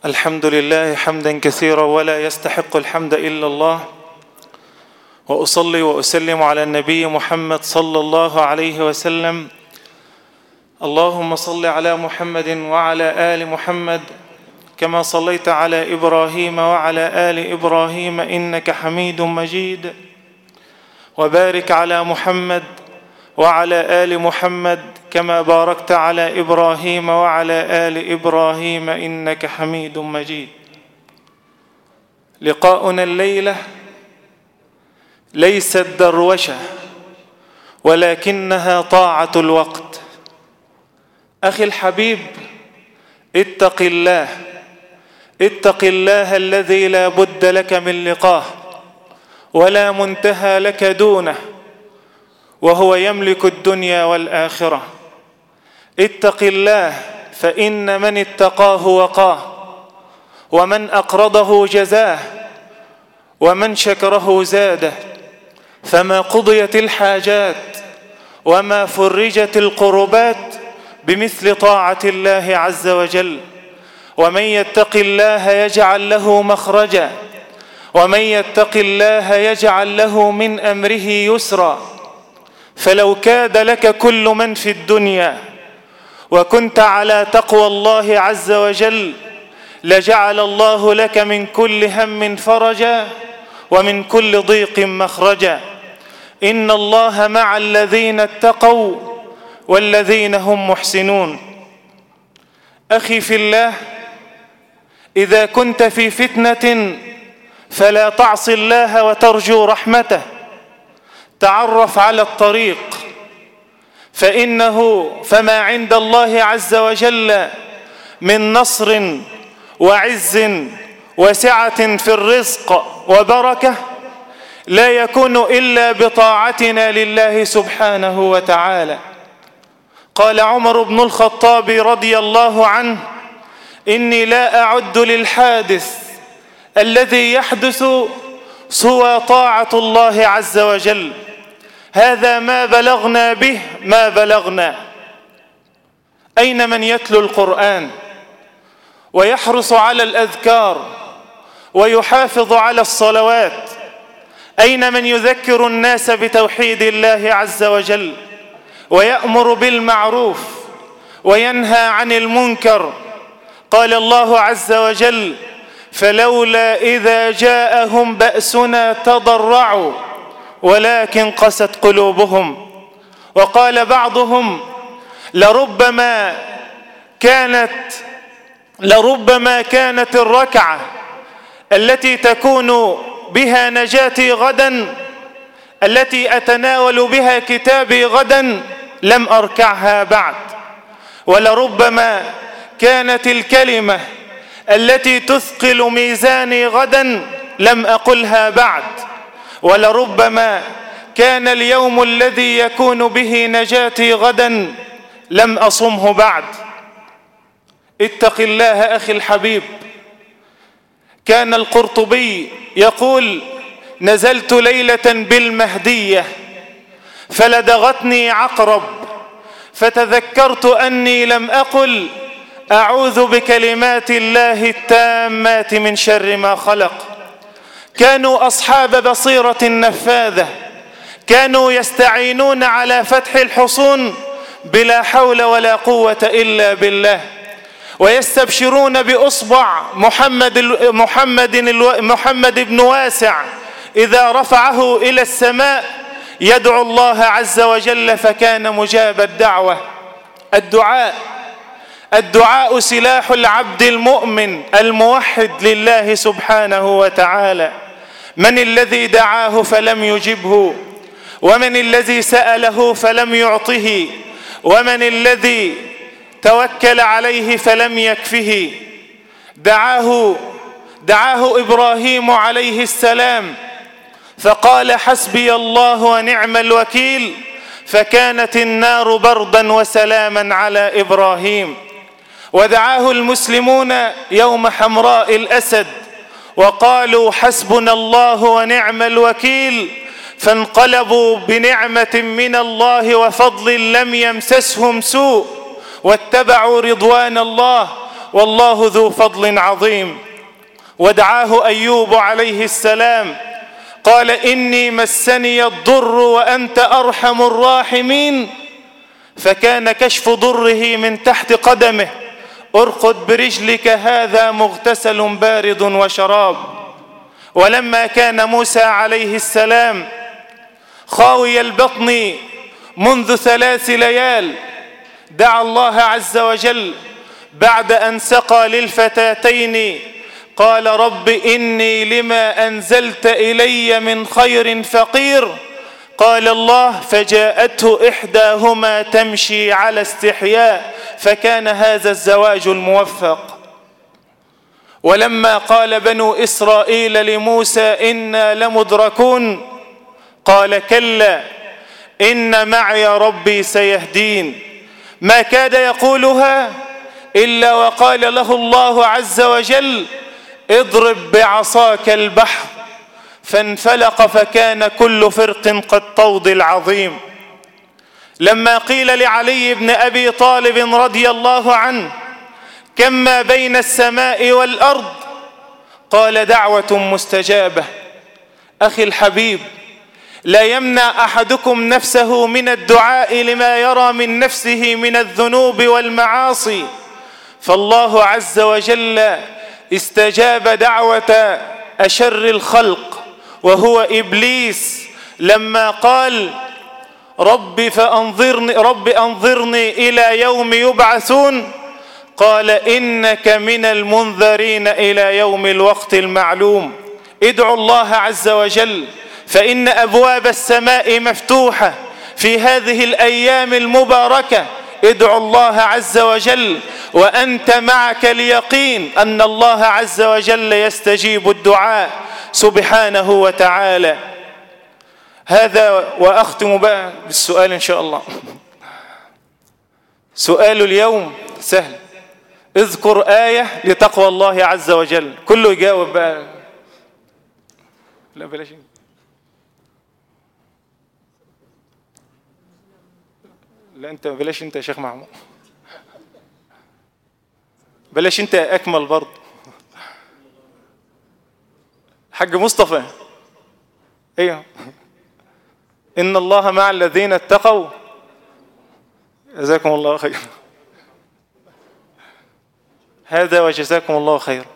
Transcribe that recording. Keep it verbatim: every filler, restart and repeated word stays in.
الحمد لله حمدا كثيرا ولا يستحق الحمد إلا الله، وأصلي وأسلم على النبي محمد صلى الله عليه وسلم. اللهم صل على محمد وعلى آل محمد كما صليت على إبراهيم وعلى آل إبراهيم إنك حميد مجيد، وبارك على محمد وعلى آل محمد كما باركت على إبراهيم وعلى آل إبراهيم إنك حميد مجيد. لقاؤنا الليلة ليست دروشة ولكنها طاعة الوقت. أخي الحبيب، اتق الله، اتق الله الذي لا بد لك من لقاه ولا منتهى لك دونه، وهو يملك الدنيا والآخرة. اتق الله، فإن من اتقاه وقاه، ومن أقرضه جزاه، ومن شكره زاده. فما قضيت الحاجات وما فرجت القربات بمثل طاعة الله عز وجل. ومن يتق الله يجعل له مخرجا، ومن يتق الله يجعل له من أمره يسرا. فلو كاد لك كل من في الدنيا وكنت على تقوى الله عز وجل لجعل الله لك من كل هم فرجا ومن كل ضيق مخرجا. إن الله مع الذين اتقوا والذين هم محسنون. أخي في الله، إذا كنت في فتنة فلا تعص الله وترجو رحمته. تعرف على الطريق، فإنه فما عند الله عز وجل من نصر وعز وسعة في الرزق وبركة لا يكون إلا بطاعتنا لله سبحانه وتعالى. قال عمر بن الخطاب رضي الله عنه: إني لا أعد للحادث الذي يحدث سوى طاعة الله عز وجل. هذا ما بلغنا به ما بلغنا. أين من يتلو القرآن ويحرص على الأذكار ويحافظ على الصلوات؟ أين من يذكر الناس بتوحيد الله عز وجل ويأمر بالمعروف وينهى عن المنكر؟ قال الله عز وجل: فلولا إذا جاءهم بأسنا تضرعوا ولكن قست قلوبهم. وقال بعضهم: لربما كانت لربما كانت الركعة التي تكون بها نجاتي غدا، التي أتناول بها كتابي غدا، لم أركعها بعد. ولربما كانت الكلمة التي تثقل ميزاني غدا، لم أقلها بعد. ولربما كان اليوم الذي يكون به نجاتي غدا، لم أصمه بعد. اتق الله أخي الحبيب. كان القرطبي يقول: نزلت ليلة بالمهدية فلدغتني عقرب، فتذكرت أني لم أقل أعوذ بكلمات الله التامات من شر ما خلق. كانوا أصحاب بصيرة نفاذة، كانوا يستعينون على فتح الحصون بلا حول ولا قوة إلا بالله، ويستبشرون بأصبع محمد محمد محمد بن واسع إذا رفعه إلى السماء يدعو الله عز وجل فكان مجاب الدعوة. الدعاء الدعاء سلاح العبد المؤمن الموحد لله سبحانه وتعالى. من الذي دعاه فلم يجبه؟ ومن الذي سأله فلم يعطه؟ ومن الذي توكل عليه فلم يكفه؟ دعاه دعاه إبراهيم عليه السلام فقال: حسبي الله ونعم الوكيل، فكانت النار بردا وسلاما على إبراهيم. ودعاه المسلمون يوم حمراء الأسد وقالوا: حسبنا الله ونعم الوكيل، فانقلبوا بنعمة من الله وفضل لم يمسسهم سوء واتبعوا رضوان الله والله ذو فضل عظيم. ودعاه أيوب عليه السلام قال إني مسني الضر وأنت أرحم الراحمين، فكان كشف ضره من تحت قدمه: ارقد برجلك هذا مغتسل بارد وشراب. ولما كان موسى عليه السلام خاوي البطن منذ ثلاث ليال دعا الله عز وجل بعد أن سقى للفتاتين قال: رب إني لما أنزلت إلي من خير فقير. قال الله: فجاءته إحداهما تمشي على استحياء، فكان هذا الزواج الموفق. ولما قال بنو إسرائيل لموسى إنا لمدركون قال: كلا إن معي ربي سيهدين. ما كاد يقولها إلا وقال له الله عز وجل: اضرب بعصاك البحر، فانفلق فكان كل فرق كالطود العظيم. لما قيل لعلي بن أبي طالب رضي الله عنه: كم ما بين السماء والأرض؟ قال: دعوة مستجابة. أخي الحبيب، لا يمنع أحدكم نفسه من الدعاء لما يرى من نفسه من الذنوب والمعاصي، فالله عز وجل استجاب دعوة أشر الخلق وهو إبليس لما قال: رب فأنظرني رب أنظرني إلى يوم يبعثون. قال: إنك من المنذرين إلى يوم الوقت المعلوم. ادعوا الله عز وجل، فإن أبواب السماء مفتوحة في هذه الأيام المباركة. ادعوا الله عز وجل وأنت معك اليقين أن الله عز وجل يستجيب الدعاء سبحانه وتعالى. هذا، وأختم بقى بالسؤال إن شاء الله. سؤال اليوم سهل: اذكر آية لتقوى الله عز وجل. كله يجاوب بقى. لا بلاش. لا انت بلاش، انت يا شيخ محمود بلاش، انت اكمل برضه. حاج مصطفى، ايوه، ان الله مع الذين اتقوا. جزاكم الله خير. هذا وجزاكم الله خير.